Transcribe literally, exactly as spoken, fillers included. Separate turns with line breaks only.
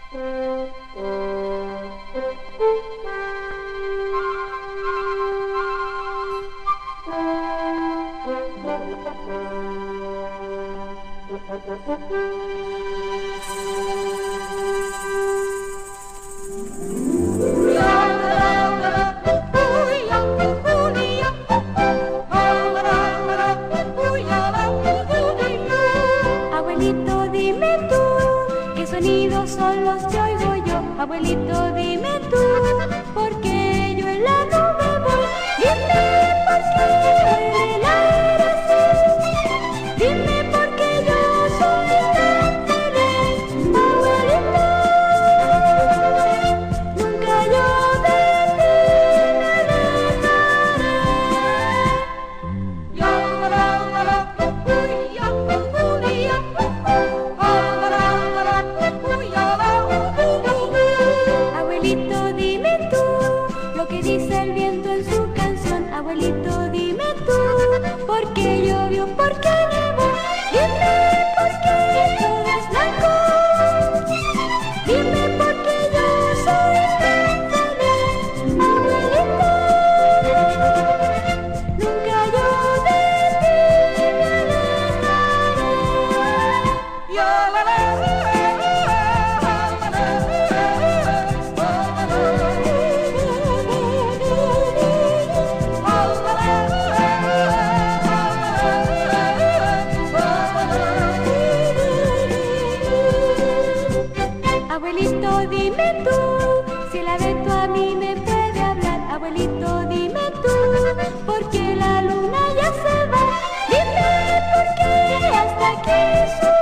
Abuelito, dime tú, ¿qué sonidos son los que oigo yo? Abuelito, dime tú, ¿por qué yo en la nube voy? Dime por qué huele el aire así. Dime por qué yo soy tan feliz. Abuelito, nunca yo de ti me alejaré. Yo, la, la, la, uy, ya, uy, ya. Abuelito, dime tú lo que dice el viento en su canción. Abuelito, dime tú, ¿por qué llovió? ¿Por qué nevó? Dime por qué todo es blanco. Dime por qué yo soy tan feliz. Abuelito, nunca yo de ti me alejaré. Yo, la, la, abuelito, dime tú, si el abeto a mí me puede hablar. Abuelito, dime tú, ¿por qué la luna ya se va? Dime por qué hasta aquí su